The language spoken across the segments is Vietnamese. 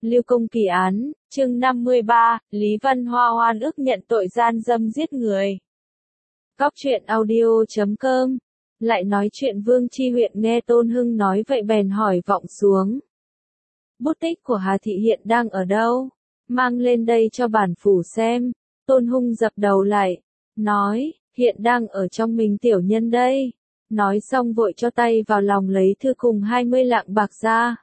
Lưu Công Kỳ án, chương 53, Lý Văn Hoa oan ức nhận tội gian dâm giết người. Góc truyện audio.com. Lại nói chuyện Vương Chi Huyện nghe Tôn Hưng nói vậy bèn hỏi vọng xuống. Bút tích của Hà Thị hiện đang ở đâu? Mang lên đây cho bản phủ xem. Tôn Hưng dập đầu lại, nói, hiện đang ở trong mình tiểu nhân đây. Nói xong vội cho tay vào lòng lấy thư cùng 20 lạng bạc ra.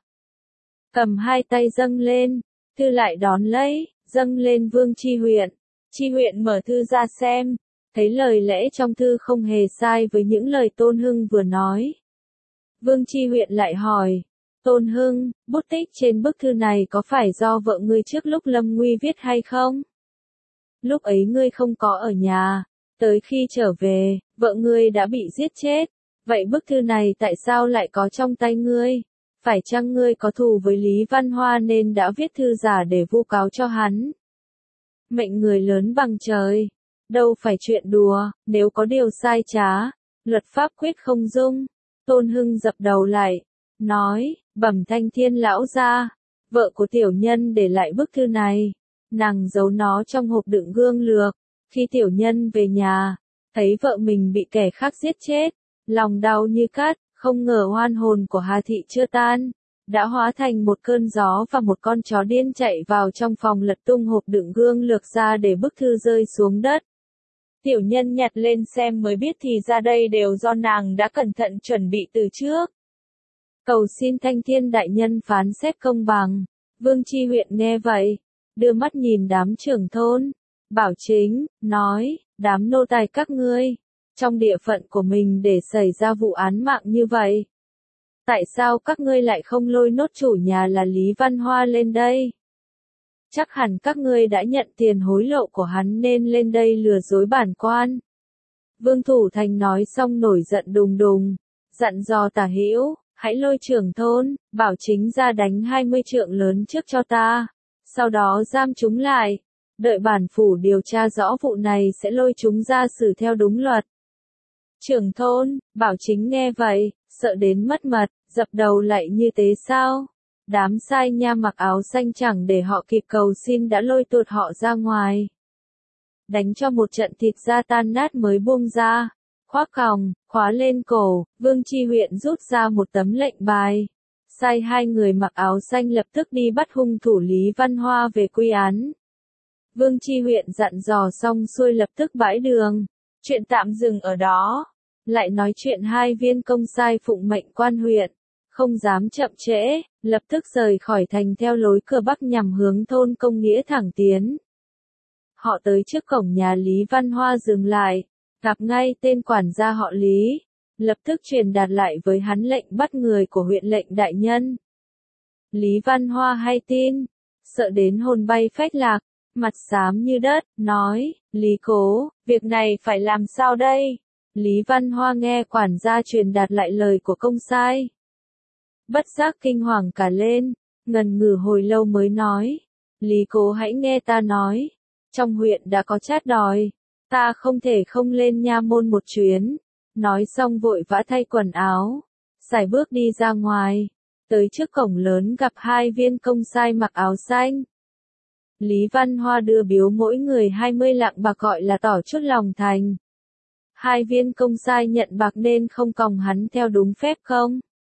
Cầm hai tay dâng lên, thư lại đón lấy, dâng lên Vương Chi Huyện. Chi Huyện mở thư ra xem, thấy lời lẽ trong thư không hề sai với những lời Tôn Hưng vừa nói. Vương Chi Huyện lại hỏi, Tôn Hưng, bút tích trên bức thư này có phải do vợ ngươi trước lúc lâm nguy viết hay không? Lúc ấy ngươi không có ở nhà, tới khi trở về, vợ ngươi đã bị giết chết. Vậy bức thư này tại sao lại có trong tay ngươi? Phải chăng ngươi có thù với Lý Văn Hoa nên đã viết thư giả để vu cáo cho hắn? Mệnh người lớn bằng trời, đâu phải chuyện đùa, nếu có điều sai trá, luật pháp quyết không dung. Tôn Hưng dập đầu lại, nói, bẩm Thanh Thiên lão gia, vợ của tiểu nhân để lại bức thư này, nàng giấu nó trong hộp đựng gương lược. Khi tiểu nhân về nhà, thấy vợ mình bị kẻ khác giết chết, lòng đau như cắt, không ngờ oan hồn của Hà Thị chưa tan, đã hóa thành một cơn gió và một con chó điên chạy vào trong phòng lật tung hộp đựng gương lược ra để bức thư rơi xuống đất. Tiểu nhân nhặt lên xem mới biết thì ra đây đều do nàng đã cẩn thận chuẩn bị từ trước. Cầu xin Thanh Thiên đại nhân phán xét công bằng. Vương Chi Huyện nghe vậy, đưa mắt nhìn đám trưởng thôn, bảo chính, nói, đám nô tài các ngươi, trong địa phận của mình để xảy ra vụ án mạng như vậy. Tại sao các ngươi lại không lôi nốt chủ nhà là Lý Văn Hoa lên đây? Chắc hẳn các ngươi đã nhận tiền hối lộ của hắn nên lên đây lừa dối bản quan. Vương Thủ Thành nói xong nổi giận đùng đùng, dặn dò Tả Hữu, hãy lôi trưởng thôn, bảo chính ra đánh 20 trượng lớn trước cho ta, sau đó giam chúng lại, đợi bản phủ điều tra rõ vụ này sẽ lôi chúng ra xử theo đúng luật. Trưởng thôn, bảo chính nghe vậy, sợ đến mất mật, dập đầu lại như thế sao? Đám sai nha mặc áo xanh chẳng để họ kịp cầu xin đã lôi tuột họ ra ngoài. Đánh cho một trận thịt da tan nát mới buông ra, khoác còng, khóa lên cổ, Vương Chi Huyện rút ra một tấm lệnh bài. Sai hai người mặc áo xanh lập tức đi bắt hung thủ Lý Văn Hoa về quy án. Vương Chi Huyện dặn dò xong xuôi lập tức bãi đường. Chuyện tạm dừng ở đó. Lại nói chuyện hai viên công sai phụng mệnh quan huyện, không dám chậm trễ, lập tức rời khỏi thành theo lối cửa bắc nhằm hướng thôn Công Nghĩa thẳng tiến. Họ tới trước cổng nhà Lý Văn Hoa dừng lại, gặp ngay tên quản gia họ Lý, lập tức truyền đạt lại với hắn lệnh bắt người của huyện lệnh đại nhân. Lý Văn Hoa hay tin, sợ đến hồn bay phách lạc, mặt xám như đất, nói, Lý cố, việc này phải làm sao đây? Lý Văn Hoa nghe quản gia truyền đạt lại lời của công sai. Bất giác kinh hoàng cả lên, ngần ngừ hồi lâu mới nói, Lý cố hãy nghe ta nói, trong huyện đã có chát đòi, ta không thể không lên nha môn một chuyến. Nói xong vội vã thay quần áo, sải bước đi ra ngoài, tới trước cổng lớn gặp hai viên công sai mặc áo xanh. Lý Văn Hoa đưa biếu mỗi người 20 lạng bạc gọi là tỏ chút lòng thành. Hai viên công sai nhận bạc nên không còng hắn theo đúng phép không.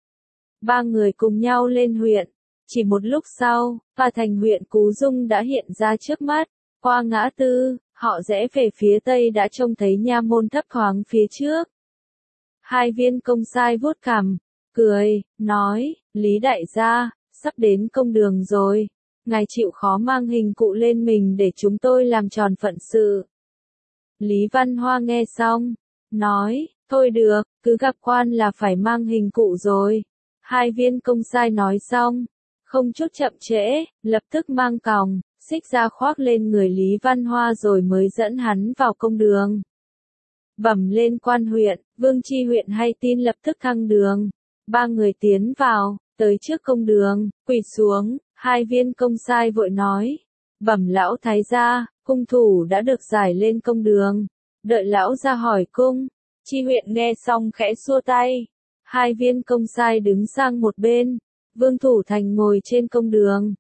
Ba người cùng nhau lên huyện, chỉ một lúc sau, tòa thành huyện Cú Dung đã hiện ra trước mắt, qua ngã tư, họ rẽ về phía tây đã trông thấy nha môn thấp thoáng phía trước. Hai viên công sai vuốt cằm, cười, nói, Lý đại gia, sắp đến công đường rồi, ngài chịu khó mang hình cụ lên mình để chúng tôi làm tròn phận sự. Lý Văn Hoa nghe xong, nói, thôi được, cứ gặp quan là phải mang hình cụ rồi. Hai viên công sai nói xong, không chút chậm trễ, lập tức mang còng, xích ra khoác lên người Lý Văn Hoa rồi mới dẫn hắn vào công đường. Bẩm lên quan huyện, Vương Chi Huyện hay tin lập tức thăng đường. Ba người tiến vào, tới trước công đường, quỳ xuống, hai viên công sai vội nói, bẩm lão thái gia, cung thủ đã được giải lên công đường, đợi lão ra hỏi cung. Chi Huyện nghe xong khẽ xua tay, hai viên công sai đứng sang một bên, Vương Thủ Thành ngồi trên công đường,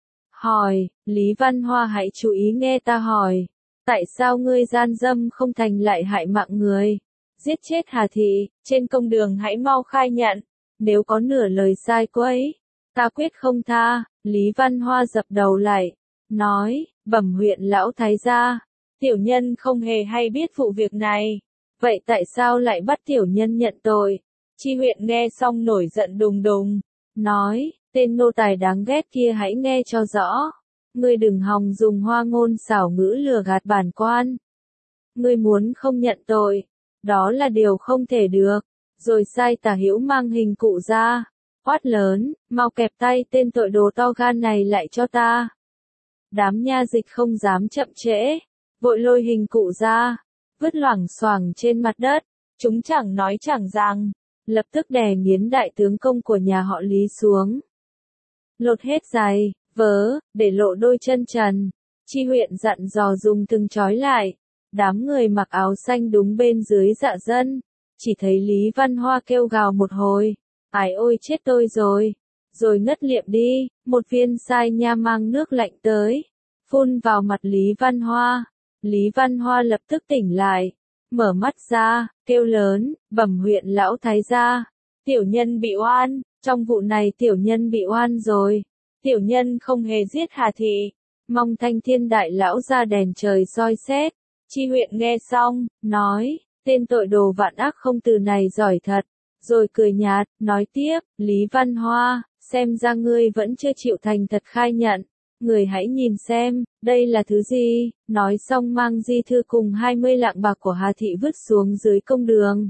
hỏi, Lý Văn Hoa hãy chú ý nghe ta hỏi. Tại sao ngươi gian dâm không thành lại hại mạng người? Giết chết Hà Thị, trên công đường hãy mau khai nhận. Nếu có nửa lời sai quấy, ta quyết không tha. Lý Văn Hoa dập đầu lại, nói, bẩm huyện lão thái gia, tiểu nhân không hề hay biết vụ việc này. Vậy tại sao lại bắt tiểu nhân nhận tội? Chi huyện nghe xong nổi giận đùng đùng, nói, tên nô tài đáng ghét kia hãy nghe cho rõ. Ngươi đừng hòng dùng hoa ngôn xảo ngữ lừa gạt bản quan. Ngươi muốn không nhận tội, đó là điều không thể được. Rồi sai Tả Hữu mang hình cụ ra, quát lớn, mau kẹp tay tên tội đồ to gan này lại cho ta. Đám nha dịch không dám chậm trễ, vội lôi hình cụ ra, vứt loảng xoảng trên mặt đất. Chúng chẳng nói chẳng rằng, lập tức đè nghiến đại tướng công của nhà họ Lý xuống. Lột hết giày, vớ, để lộ đôi chân trần. Chi huyện dặn dò dùng từng trói lại. Đám người mặc áo xanh đúng bên dưới dạ dân. Chỉ thấy Lý Văn Hoa kêu gào một hồi. Ái ôi chết tôi rồi. Rồi ngất liệm đi. Một viên sai nha mang nước lạnh tới, phun vào mặt Lý Văn Hoa. Lý Văn Hoa lập tức tỉnh lại. Mở mắt ra, kêu lớn, bẩm huyện lão thái gia. Tiểu nhân bị oan. Trong vụ này tiểu nhân bị oan rồi. Tiểu nhân không hề giết Hà Thị. Mong Thanh Thiên đại lão ra đèn trời soi xét. Chi huyện nghe xong, nói, tên tội đồ vạn ác không từ này giỏi thật. Rồi cười nhạt, nói tiếp, Lý Văn Hoa, xem ra ngươi vẫn chưa chịu thành thật khai nhận. Người hãy nhìn xem, đây là thứ gì? Nói xong mang di thư cùng 20 lạng bạc của Hà Thị vứt xuống dưới công đường.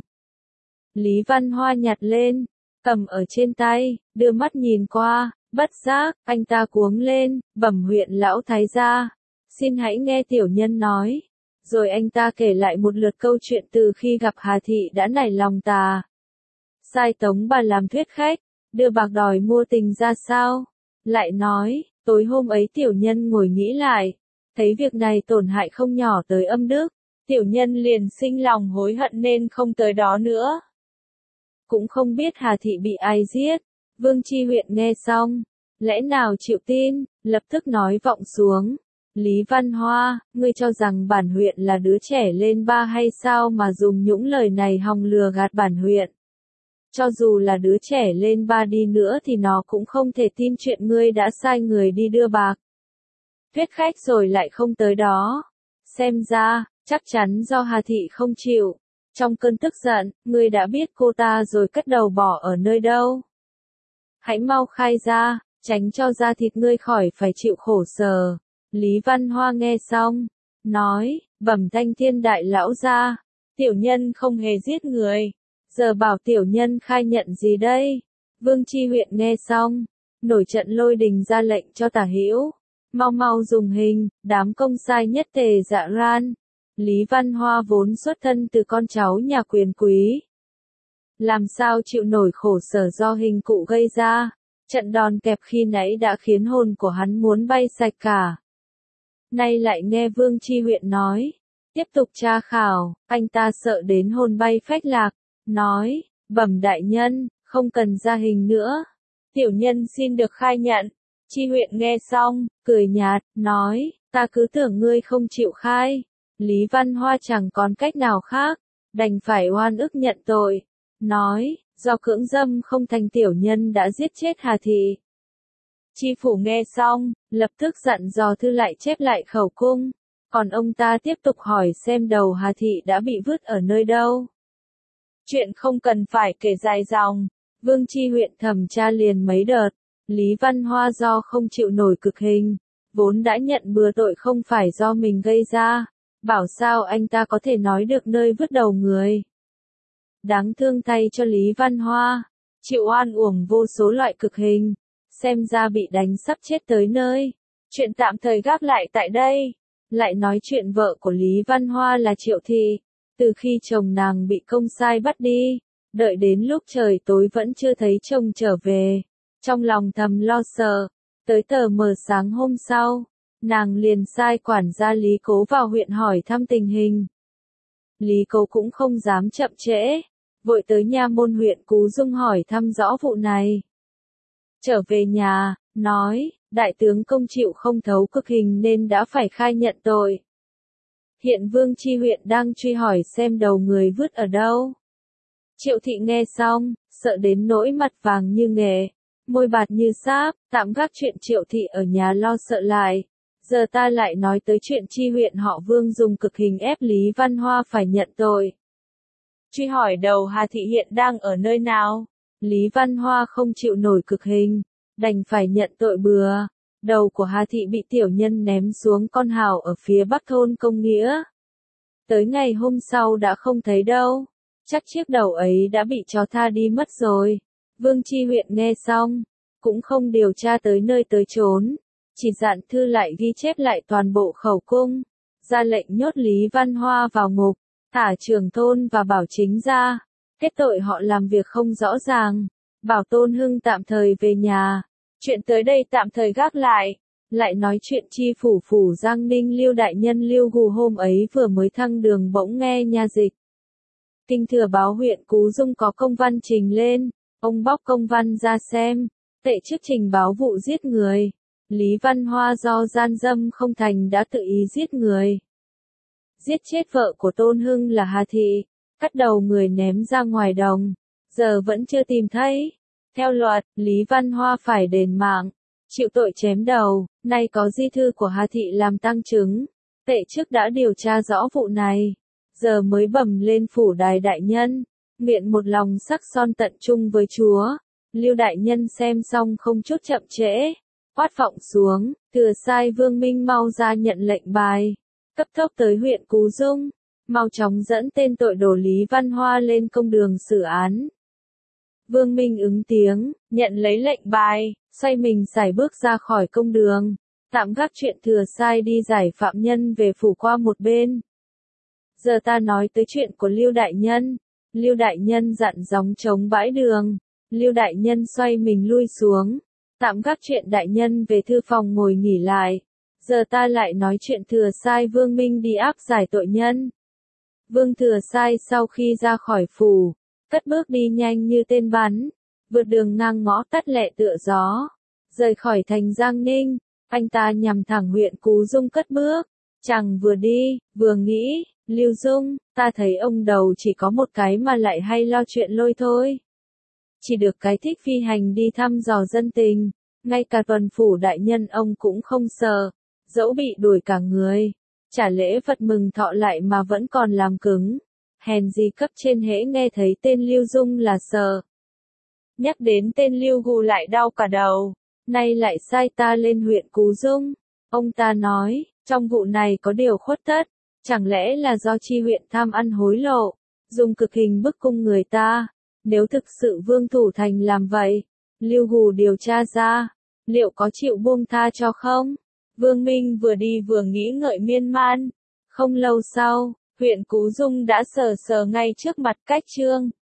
Lý Văn Hoa nhặt lên, cầm ở trên tay, đưa mắt nhìn qua, bất giác, anh ta cuống lên, bẩm huyện lão thái gia. Xin hãy nghe tiểu nhân nói. Rồi anh ta kể lại một lượt câu chuyện từ khi gặp Hà Thị đã nảy lòng tà. Sai tống bà làm thuyết khách, đưa bạc đòi mua tình ra sao. Lại nói, tối hôm ấy tiểu nhân ngồi nghĩ lại, thấy việc này tổn hại không nhỏ tới âm đức. Tiểu nhân liền sinh lòng hối hận nên không tới đó nữa. Cũng không biết Hà Thị bị ai giết. Vương Chi huyện nghe xong, lẽ nào chịu tin, lập tức nói vọng xuống. Lý Văn Hoa, ngươi cho rằng bản huyện là đứa trẻ lên ba hay sao mà dùng những lời này hòng lừa gạt bản huyện? Cho dù là đứa trẻ lên ba đi nữa thì nó cũng không thể tin chuyện ngươi đã sai người đi đưa bạc. Thuyết khách rồi lại không tới đó. Xem ra, chắc chắn do Hà Thị không chịu. Trong cơn tức giận, ngươi đã biết cô ta rồi cất đầu bỏ ở nơi đâu. Hãy mau khai ra, tránh cho da thịt ngươi khỏi phải chịu khổ sở. Lý Văn Hoa nghe xong, nói, bẩm Thanh Thiên đại lão gia, tiểu nhân không hề giết người. Giờ bảo tiểu nhân khai nhận gì đây? Vương Chi huyện nghe xong, nổi trận lôi đình ra lệnh cho Tả Hữu, mau mau dùng hình. Đám công sai nhất tề dạ ran. Lý Văn Hoa vốn xuất thân từ con cháu nhà quyền quý, làm sao chịu nổi khổ sở do hình cụ gây ra. Trận đòn kẹp khi nãy đã khiến hồn của hắn muốn bay sạch cả. Nay lại nghe Vương Chi huyện nói, tiếp tục tra khảo, anh ta sợ đến hồn bay phách lạc, nói, bẩm đại nhân, không cần ra hình nữa. Tiểu nhân xin được khai nhận. Chi huyện nghe xong, cười nhạt, nói, ta cứ tưởng ngươi không chịu khai. Lý Văn Hoa chẳng còn cách nào khác, đành phải oan ức nhận tội. Nói, do cưỡng dâm không thành tiểu nhân đã giết chết Hà Thị. Chi phủ nghe xong, lập tức dặn dò thư lại chép lại khẩu cung. Còn ông ta tiếp tục hỏi xem đầu Hà Thị đã bị vứt ở nơi đâu. Chuyện không cần phải kể dài dòng. Vương Chi huyện thẩm tra liền mấy đợt. Lý Văn Hoa do không chịu nổi cực hình, vốn đã nhận bừa tội không phải do mình gây ra. Bảo sao anh ta có thể nói được nơi vứt đầu người. Đáng thương thay cho Lý Văn Hoa, chịu oan uổng vô số loại cực hình, xem ra bị đánh sắp chết tới nơi. Chuyện tạm thời gác lại tại đây. Lại nói chuyện vợ của Lý Văn Hoa là Triệu Thị. Từ khi chồng nàng bị công sai bắt đi, đợi đến lúc trời tối vẫn chưa thấy chồng trở về. Trong lòng thầm lo sợ, tới tờ mờ sáng hôm sau, nàng liền sai quản gia Lý Cố vào huyện hỏi thăm tình hình. Lý Cố cũng không dám chậm trễ, vội tới nha môn huyện Cú Dung hỏi thăm rõ vụ này. Trở về nhà, nói, Đại tướng công chịu không thấu cực hình nên đã phải khai nhận tội. Hiện Vương Chi huyện đang truy hỏi xem đầu người vứt ở đâu. Triệu Thị nghe xong, sợ đến nỗi mặt vàng như nghệ, môi bạt như sáp, tạm gác chuyện Triệu Thị ở nhà lo sợ lại. Giờ ta lại nói tới chuyện Chi huyện họ Vương dùng cực hình ép Lý Văn Hoa phải nhận tội. Truy hỏi đầu Hà Thị hiện đang ở nơi nào? Lý Văn Hoa không chịu nổi cực hình, đành phải nhận tội bừa. Đầu của Hà Thị bị tiểu nhân ném xuống con hào ở phía bắc thôn Công Nghĩa. Tới ngày hôm sau đã không thấy đâu. Chắc chiếc đầu ấy đã bị chó tha đi mất rồi. Vương Chi huyện nghe xong, cũng không điều tra tới nơi tới chốn, chỉ dặn thư lại ghi chép lại toàn bộ khẩu cung, ra lệnh nhốt Lý Văn Hoa vào ngục, thả trưởng thôn và Bảo Chính ra, kết tội họ làm việc không rõ ràng, bảo Tôn Hưng tạm thời về nhà. Chuyện tới đây tạm thời gác lại nói chuyện chi phủ Giang Ninh Lưu đại nhân Lưu Gù hôm ấy vừa mới thăng đường bỗng nghe nha dịch. Kinh Thừa báo huyện Cú Dung có công văn trình lên, ông bóc công văn ra xem, tệ chức trình báo vụ giết người. Lý Văn Hoa do gian dâm không thành đã tự ý giết người. Giết chết vợ của Tôn Hưng là Hà Thị, cắt đầu người ném ra ngoài đồng, giờ vẫn chưa tìm thấy. Theo luật, Lý Văn Hoa phải đền mạng, chịu tội chém đầu, nay có di thư của Hà Thị làm tang chứng. Tệ trước đã điều tra rõ vụ này, giờ mới bẩm lên phủ Đài đại nhân, nguyện một lòng sắc son tận chung với Chúa. Lưu đại nhân xem xong không chút chậm trễ, quát vọng xuống, thừa sai Vương Minh mau ra nhận lệnh bài, cấp tốc tới huyện Cú Dung, mau chóng dẫn tên tội đồ Lý Văn Hoa lên công đường xử án. Vương Minh ứng tiếng, nhận lấy lệnh bài, xoay mình sải bước ra khỏi công đường, tạm gác chuyện thừa sai đi giải phạm nhân về phủ qua một bên. Giờ ta nói tới chuyện của Lưu đại nhân. Lưu đại nhân dặn gióng trống bãi đường. Lưu đại nhân xoay mình lui xuống, tạm gác chuyện đại nhân về thư phòng ngồi nghỉ lại. Giờ ta lại nói chuyện thừa sai Vương Minh đi áp giải tội nhân. Vương thừa sai sau khi ra khỏi phủ, cất bước đi nhanh như tên bắn, vượt đường ngang ngõ tắt lẹ tựa gió, rời khỏi thành Giang Ninh, anh ta nhằm thẳng huyện Cú Dung cất bước. Chàng vừa đi, vừa nghĩ, Lưu Dung, ta thấy ông đầu chỉ có một cái mà lại hay lo chuyện lôi thôi. Chỉ được cái thích phi hành đi thăm dò dân tình, ngay cả tuần phủ đại nhân ông cũng không sợ, dẫu bị đuổi cả người, trả lễ vật mừng thọ lại mà vẫn còn làm cứng. Hèn gì cấp trên hễ nghe thấy tên Lưu Dung là sợ. Nhắc đến tên Lưu Gù lại đau cả đầu, nay lại sai ta lên huyện Cú Dung. Ông ta nói, trong vụ này có điều khuất tất, chẳng lẽ là do Chi huyện tham ăn hối lộ, dùng cực hình bức cung người ta. Nếu thực sự Vương Thủ Thành làm vậy, Lưu Gù điều tra ra, liệu có chịu buông tha cho không? Vương Minh vừa đi vừa nghĩ ngợi miên man. Không lâu sau, huyện Cú Dung đã sờ sờ ngay trước mặt Cách Trương.